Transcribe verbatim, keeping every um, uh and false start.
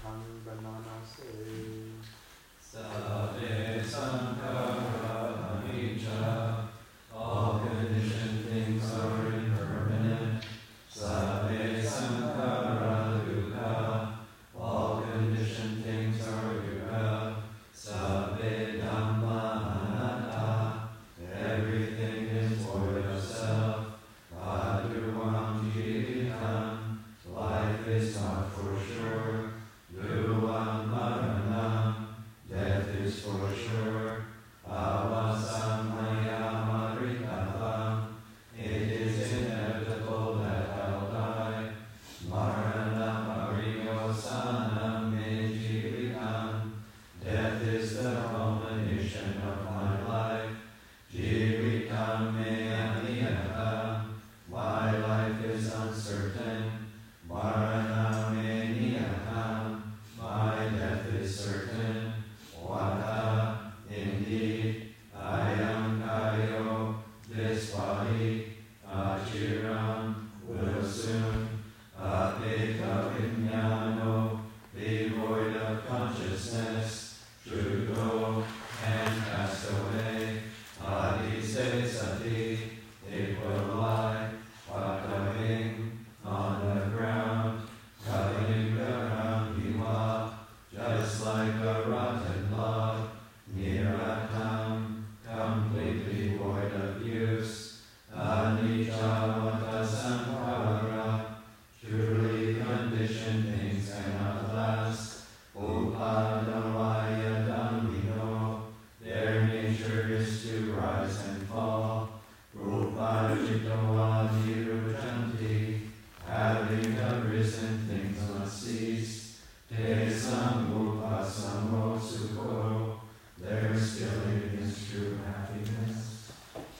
Tam Brahmanase. Sade Sankara Anicca. All conditioned things are impermanent. Sade Sankara Dukkha. All conditioned things are dukkha. Sabbe Dhamma Anatta. Everything is void of self. Bhadruvam Jivitam. Life is not for sure. Dhruvam Maranam. Death is for sure. Avasamaya Maritavam. It is inevitable that I'll die. Maranam Ariyosanam Me Jivitam. Death is the culmination of my life. Jivitam Me Aniyatam. My life is uncertain. Maranam Me Niyatam. My death is certain. Vata, indeed, I am Kayo, this body, Achiram, will soon, Apeka Vijnano, be void of consciousness, should go and pass away. Adi se sati, it will lie, Vakaving, on the ground, Kalingaram Bhima, just like a rotten log, Niratam, completely void of use, Anicca Sankara, truly conditioned things cannot last, Upadamaya Dhammino, their nature is to rise and fall, Rupajitoa Niruchanti, having arisen things must cease, Te Samupasamo Sukho, their stilling is true happiness.